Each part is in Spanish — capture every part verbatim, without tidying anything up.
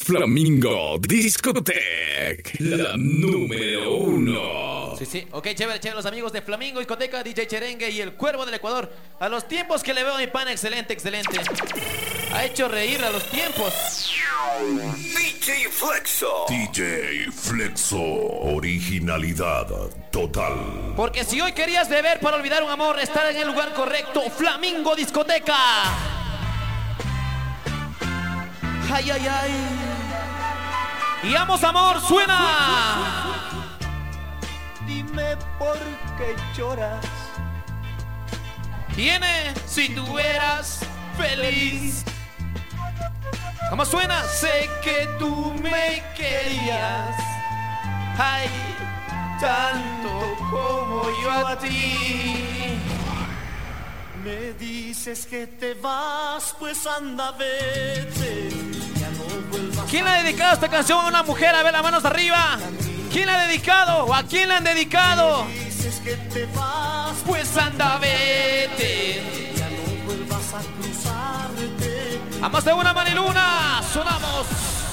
Flamingo Discotech, la número uno. Sí, sí, ok, chévere, chévere, los amigos de Flamingo Discoteca, D J Cherengue y el Cuervo del Ecuador. A los tiempos que le veo a mi pana, excelente, excelente. Ha hecho reír a los tiempos. D J Flexo. D J Flexo, originalidad total. Porque si hoy querías beber para olvidar un amor, estar en el lugar correcto. Flamingo Discoteca. Ay, ay, ay. Y vamos, amor, suena. Dime por qué lloras. Viene si tú eras feliz. ¿Cómo suena? Sé que tú me querías. Ay, tanto como yo a ti. Me dices que te vas, pues anda, vete. Ya no vuelvas. ¿Quién le ha dedicado esta canción a una mujer? A ver, las manos arriba. ¿Quién la ha dedicado? ¿O a quién la han dedicado? Me dices que te vas, pues anda, vete. Ya no vuelvas a cruzarte. A más de una, Mariluna. Sonamos.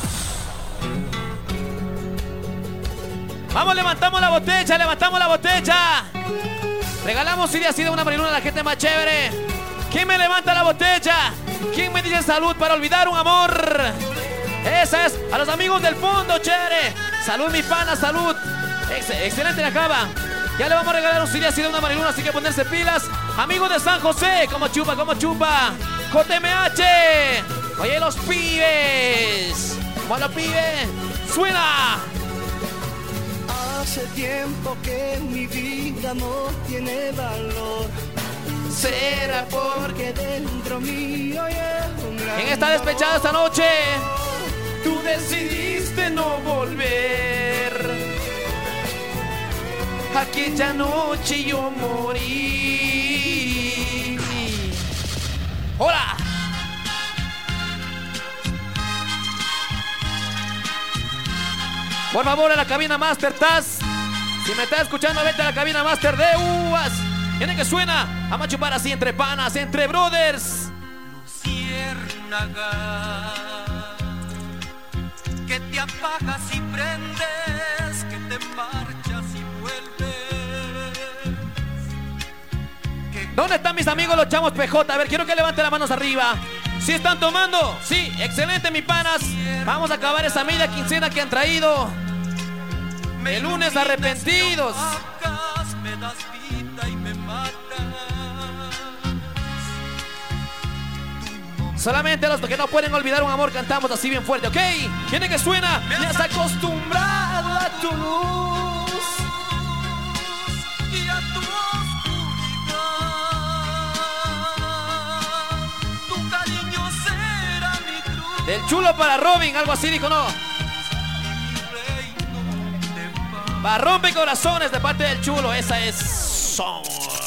Vamos, levantamos la botella, levantamos la botella. Regalamos si ha sido una Mariluna a la gente más chévere. ¿Quién me levanta la botella? ¿Quién me dice salud para olvidar un amor? Esa es a los amigos del fondo, chévere. Salud, mi pana, salud. Ex excelente la acaba. Ya le vamos a regalar un C D así de una Mariluna, así que ponerse pilas. Amigos de San José, como chupa, como chupa. J M H. Oye, los pibes. ¿Cómo los pibes? Suena. Hace tiempo que mi vida no tiene valor. Será porque dentro mío hay un gran ¿quién está despechado esta noche? Tú decidiste no volver. Aquella noche yo morí. ¡Hola! Por favor, a la cabina Master Taz. Si me estás escuchando, vete a la cabina Master de uvas. Tiene que suena. Vamos a chupar así entre panas, entre brothers. Luciérnaga, que te apagas y prendes, que te marchas y vuelves. ¿Dónde están mis amigos los chamos P J? A ver, quiero que levanten las manos arriba. ¿Sí están tomando? Sí, excelente, mis panas. Vamos a acabar esa media quincena que han traído. El lunes arrepentidos. Me das vida y me matas. Solamente los que no pueden olvidar un amor cantamos así bien fuerte, ¿ok? ¿Quién es que suena? Me has acostumbrado a tu luz y a tu oscuridad. Tu cariño será mi cruz. Del chulo para Robin, algo así dijo, ¿no? Va, rompe corazones de parte del chulo, esa es son.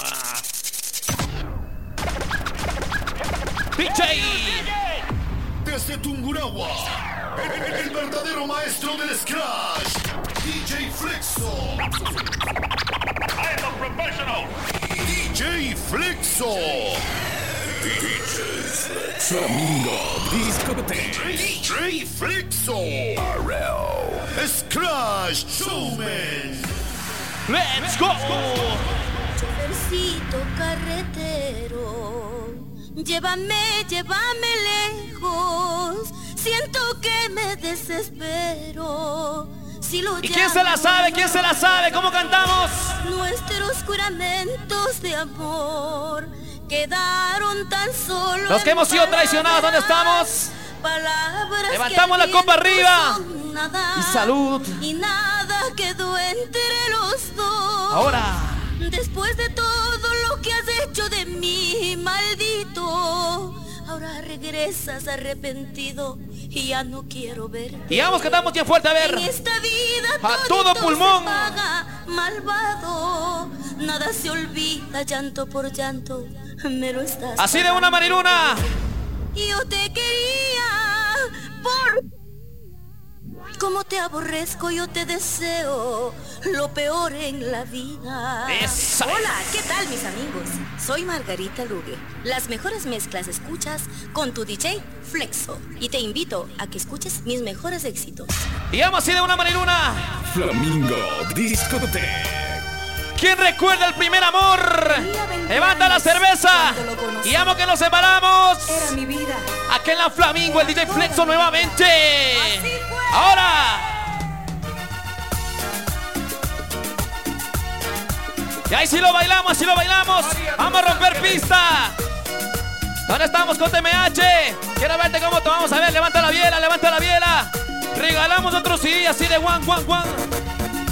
D J. Desde Tungurahua, el, el- el verdadero maestro del scratch, D J Flexo. I'm a professional. D J Flexo. D J Flexo. Flamingo Discotech. D J Flexo. R L. Scratch Showman. Let's go. Chofercito carretero, llévame, llévame lejos. Siento que me desespero. Si lo ¿Y quién se la sabe? ¿Quién se la sabe? ¿Cómo cantamos? Nuestros juramentos de amor quedaron tan solo. Los que hemos sido traicionados, ¿dónde estamos? Palabras Levantamos la copa arriba. Nada, Y salud. y nada quedó entre los dos. Ahora. Después de todo lo que has hecho de mí, maldito, ahora regresas arrepentido y ya no quiero ver. Y vamos, cantamos bien fuerte, a ver. En esta vida A todo pulmón. se paga, malvado. Nada se olvida, llanto por llanto, me lo estás Así de una Mariluna. y yo te quería por Como te aborrezco, yo te deseo lo peor en la vida. Esa. Hola, ¿qué tal, mis amigos? Soy Margarita Lugue. Las mejores mezclas escuchas con tu D J Flexo. Y te invito a que escuches mis mejores éxitos. Y vamos así de una mariluna. Flamingo Discoteca. ¿Quién recuerda el primer amor? Levanta la cerveza. Y amo que nos separamos. Era mi vida. Aquí en la Flamingo, el D J Flexo nuevamente. Ahora. Y ahí sí lo bailamos, así lo bailamos. Vamos a romper pista. ¿Dónde estamos con T M H? Quiero verte cómo tomamos. A ver, levanta la biela, levanta la biela. Regalamos otro C D así de one, one, one.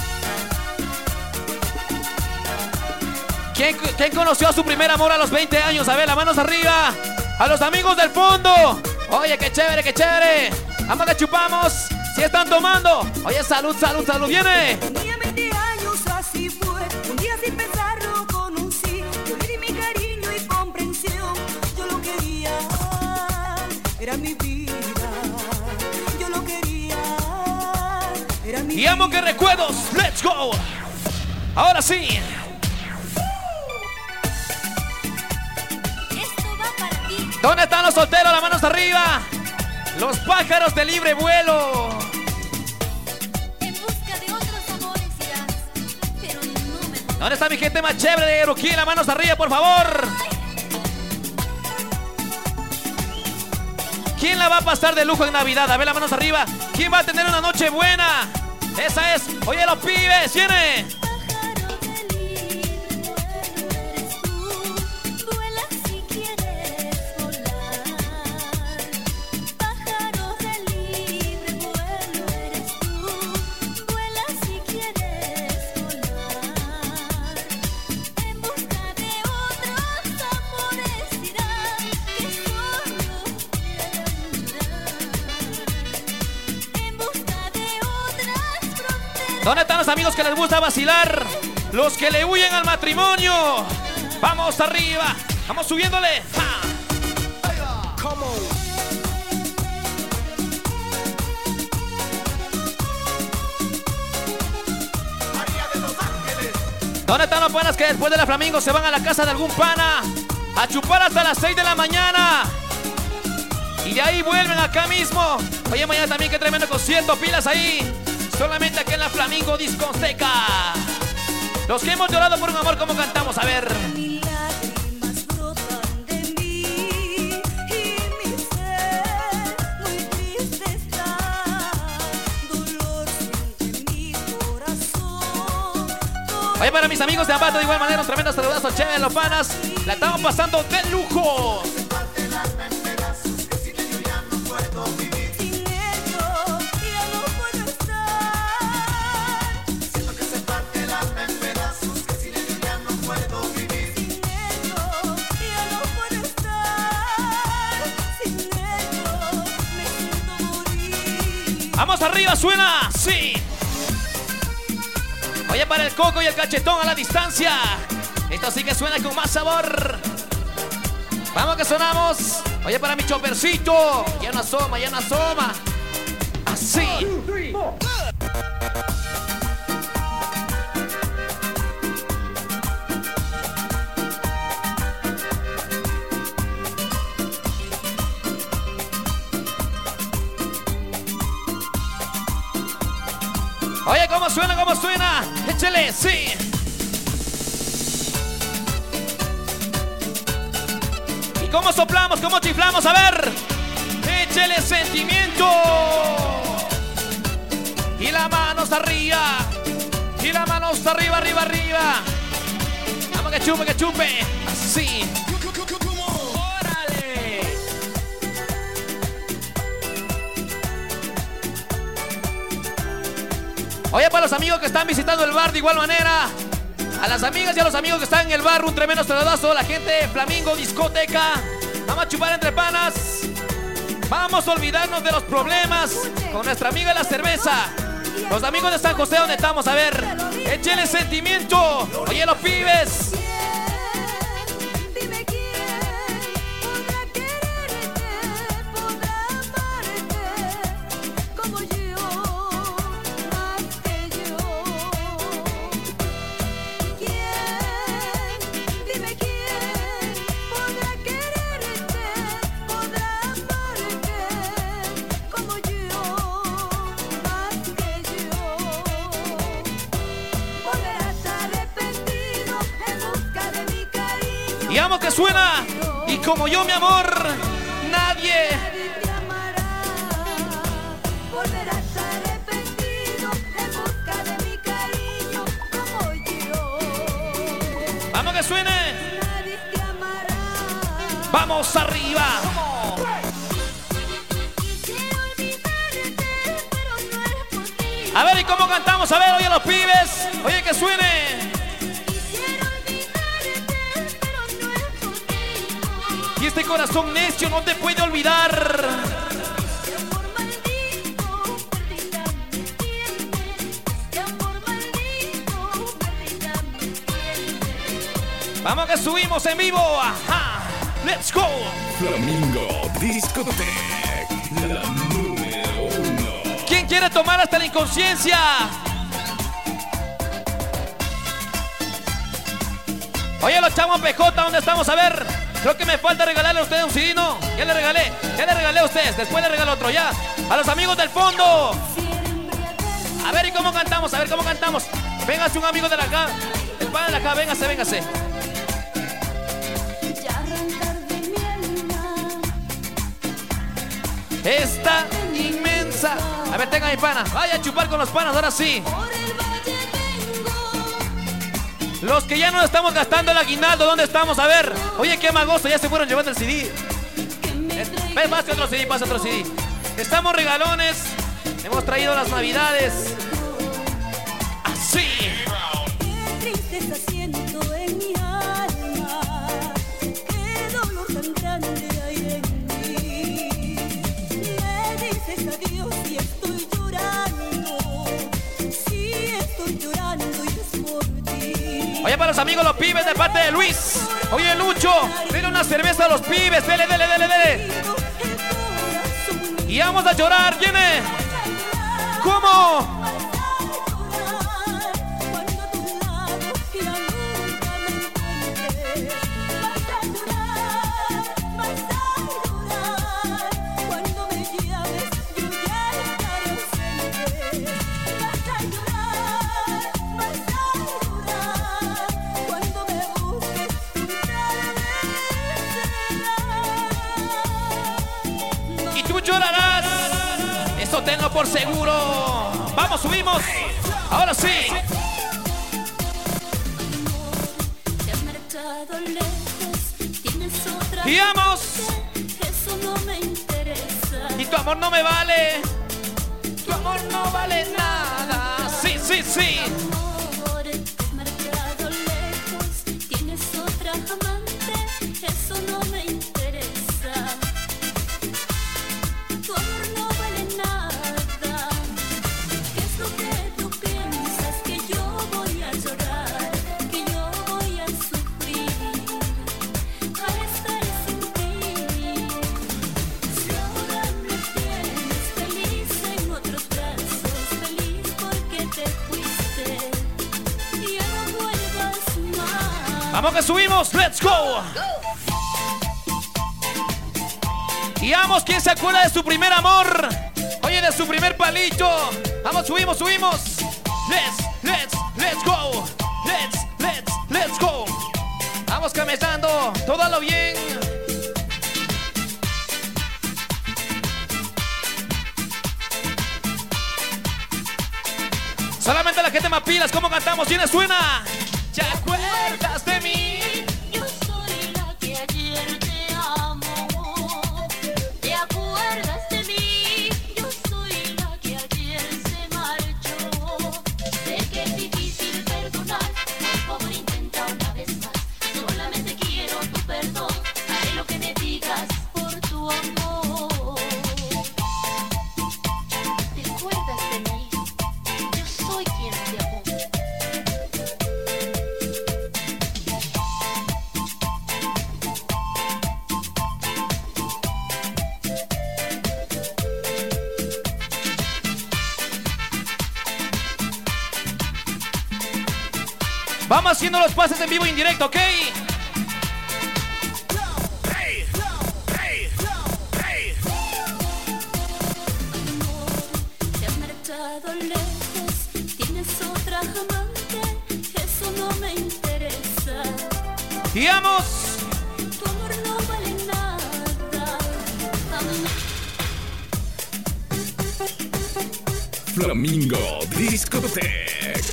¿Quién, ¿Quién conoció a su primer amor a los veinte años? A ver, las manos arriba. A los amigos del fondo. Oye, qué chévere, qué chévere. Vamos que chupamos. Si están tomando. Oye, salud, salud, salud. Viene. Tenía veinte años, así fue. Un día sin pensarlo conocí. Yo le di mi cariño y comprensión. Yo lo quería. Era mi vida. Yo lo quería. Era mi vida. Y amo que recuerdos. Let's go. Ahora sí. ¿Dónde están los solteros? Las manos arriba. Los pájaros de libre vuelo. En busca de otros amores irás, pero no me... ¿Dónde está mi gente más chévere de Eruquí? Las manos arriba, por favor. ¿Quién la va a pasar de lujo en Navidad? A ver, las manos arriba. ¿Quién va a tener una noche buena? Esa es. Oye, los pibes, viene. ¿Dónde están los amigos que les gusta vacilar? Los que le huyen al matrimonio. Vamos arriba. Vamos subiéndole. ¡Ja! ¿Dónde están los panas que después de la Flamingo se van a la casa de algún pana a chupar hasta las seis de la mañana? Y de ahí vuelven acá mismo. Oye, mañana también qué tremendo concierto. Pilas ahí. Solamente aquí en la Flamingo Discoteca. Los que hemos llorado por un amor, como cantamos, a ver. Mis lágrimas brotan de mí y mi ser muy triste está. Dolor siente mi corazón. Oye, para mis amigos de Ambato, de igual manera, un tremendo saludazo, chévere, los panas. La estamos pasando de lujo. Vamos arriba, suena, sí. Oye, para el coco y el cachetón a la distancia. Esto sí que suena con más sabor. Vamos que sonamos. Oye, para mi chopercito. Ya no asoma, ya no asoma. Así. Oye, ¿cómo suena? ¿Cómo suena? Échale, sí. ¿Y cómo soplamos? ¿Cómo chiflamos? A ver. Échale sentimiento. Y la mano está arriba. Y la mano está arriba, arriba, arriba. Vamos que chupe, que chupe. Así. Oye, para los amigos que están visitando el bar de igual manera, a las amigas y a los amigos que están en el bar, un tremendo saludazo. La gente de Flamingo Discoteca. Vamos a chupar entre panas. Vamos a olvidarnos de los problemas con nuestra amiga la cerveza. Los amigos de San José, ¿dónde estamos? A ver, échale sentimiento. Oye, los pibes. Y amo que suena. Y como yo, mi amor, nadie. Nadie te amará. Volverás arrepentido en busca de mi cariño como yo. Vamos que suene. Nadie te amará. Vamos arriba. Quisiera olvidarte, pero no es posible. A ver, ¿y cómo cantamos? A ver, oye, los pibes. Oye, que suene. Quisiera olvidarte, pero no es posible. Y este corazón necio no te puede olvidar. De amor maldito, perdida me tienes. De amor maldito, perdida me tienes. Vamos que subimos en vivo. Ajá. Let's go. Flamingo Discotech, la número uno. ¿Quién quiere tomar hasta la inconsciencia? Oye, los chavos P J, ¿dónde estamos? A ver, creo que me falta regalarle a ustedes un C D, ¿no? Ya le regalé, ya le regalé a ustedes, después le regalo otro, ya. A los amigos del fondo. A ver, ¿y cómo cantamos? A ver, ¿cómo cantamos? Véngase un amigo de la acá, el pan de la acá, véngase, véngase. Ya arrancar de mi alma. Esta inmensa. A ver, tenga mi pana, vaya a chupar con los panas, ahora sí. Por el valle vengo. Los que ya no estamos gastando el aguinaldo, ¿dónde estamos? A ver, oye, qué magosto, ya se fueron llevando el C D. Que me traiga. Ven, pase otro C D, pase otro C D. Estamos regalones, hemos traído las navidades. Así. Qué tristeza siento en mi alma. Qué dolor tan grande hay en mí. Me dices adiós y estoy llorando. Sí, estoy llorando y es por ti. Oye, para los amigos, los pibes de parte de Luis. Oye, Lucho, dale una cerveza a los pibes, dele, dele, dele, dele. El corazón Y vamos a llorar, ¿viene? ¿Cómo? cuando a tu lado ya nunca me encuentres. Vas a llorar, vas a llorar. Cuando me llames yo ya estaré ausente. Vas a llorar, vas a llorar. Cuando me busques tú serás. Y tú llorarás. Eso tenlo por seguro. Vamos, subimos. Ahora sí. Te has marchado lejos, tienes otra. Y vamos. Eso no me interesa. Y tu amor no me vale. Tu amor no vale nada. Sí, sí, sí. Amor, te has marchado lejos, tienes otra amante. Eso no me interesa. Tu amor no vale nada. ¿Qué es lo que tú piensas? Que yo voy a llorar, que yo voy a sufrir al estar sin ti. Si ahora me tienes feliz en otros brazos, feliz porque te fuiste y ya no vuelvas más. Vamos que subimos. Let's go. Y vamos, ¿quién se acuerda de su primer amor? Oye, de su primer palito. Vamos, subimos, subimos. Let's, let's, let's go. Let's, let's, let's go. Vamos caminando, todo a lo bien. Solamente la gente más pilas, ¿cómo cantamos? ¿Quién suena? ¿Te acuerdas de mí? Yo soy la que ayer te amó. ¿Te acuerdas de mí? Yo soy la que ayer se marchó. Sé que es difícil perdonar, por favor intenta una vez más. Solamente quiero tu perdón, haré lo que me digas por tu amor. ¿Te acuerdas de mí? Yo soy quien te amó. Vamos haciendo los pases en vivo e indirecto, ¿ok? Te has marchado lejos, tienes otra amante, eso no me interesa. Y vamos. Flamingo Discotech.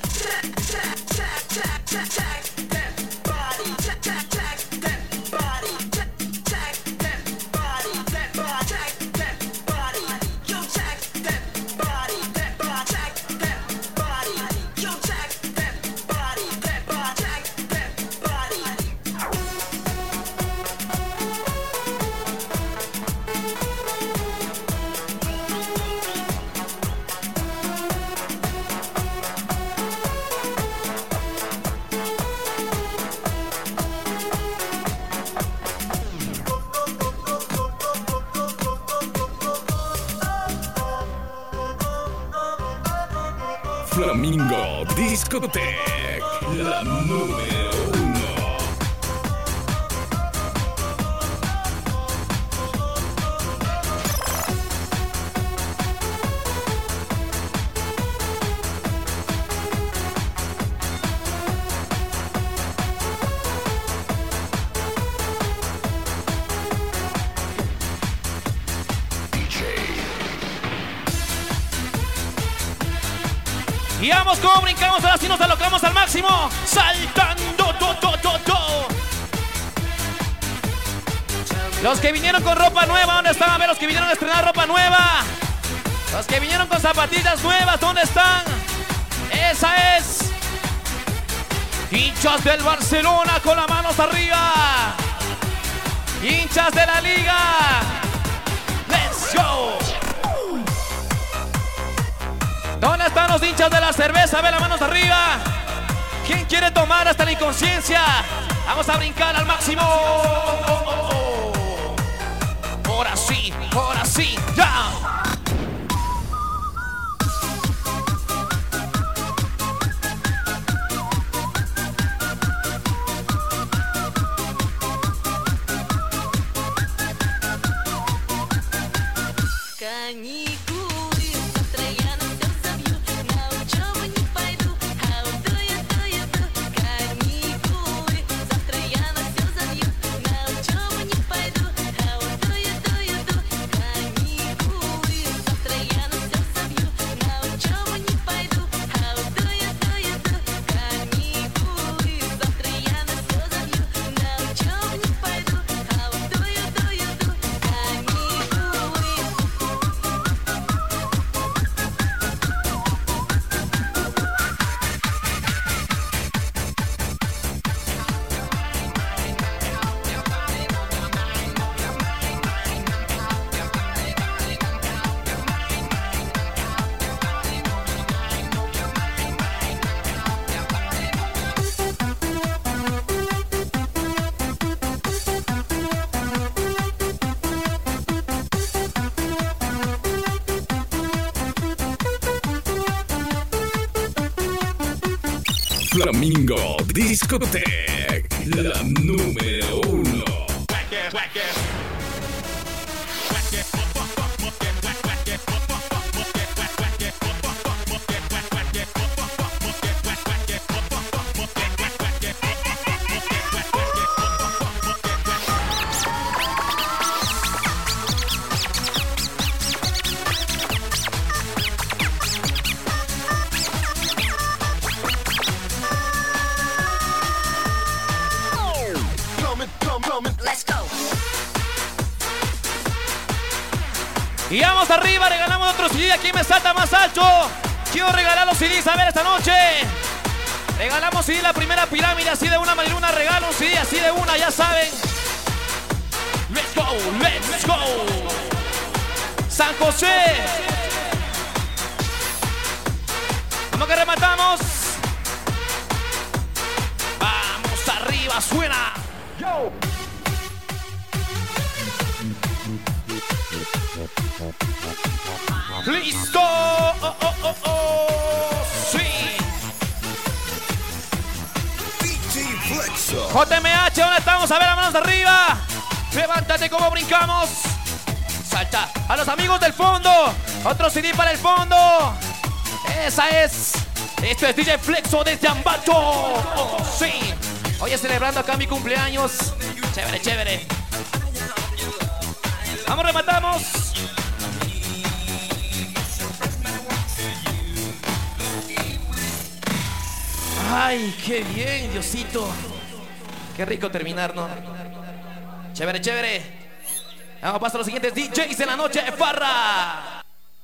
Flamingo Discotech, la número uno. Y vamos como brincamos, ahora sí nos alocamos al máximo. Saltando, do, do, do, do. Los que vinieron con ropa nueva, ¿dónde están? A ver, los que vinieron a estrenar ropa nueva. Los que vinieron con zapatillas nuevas, ¿dónde están? Esa es. Hinchas del Barcelona con las manos arriba. Hinchas de la Liga. Let's go. ¿Dónde están los hinchas de la cerveza? Ve las manos arriba. ¿Quién quiere tomar hasta la inconsciencia? Vamos a brincar al máximo. Oh, oh, oh. Ahora sí, ahora sí, ya. Flamingo Discotech, la número uno. Y vamos arriba, regalamos otro C D. Aquí me salta más alto. Quiero regalar los C Ds, a ver, esta noche. Regalamos C D, la primera pirámide, así de una Mariluna. Regalo un C D, así de una, ya saben. Let's go, let's go. San José. Vamos que rematamos. Vamos arriba, suena. Yo. ¡Listo! ¡Oh, oh, oh, oh! ¡Sí! D J Flexo. J M H, ¿dónde estamos? A ver, las manos arriba. Levántate como brincamos. Salta a los amigos del fondo. Otro C D para el fondo. Esa es. Esto es D J Flexo desde Ambato. Oh, sí. Oye, celebrando acá mi cumpleaños. Chévere, chévere. Vamos, rematamos. Ay, qué bien, Diosito. Qué rico terminar, ¿no? Chévere, chévere. Vamos a pasar a los siguientes D Js en la noche, farra.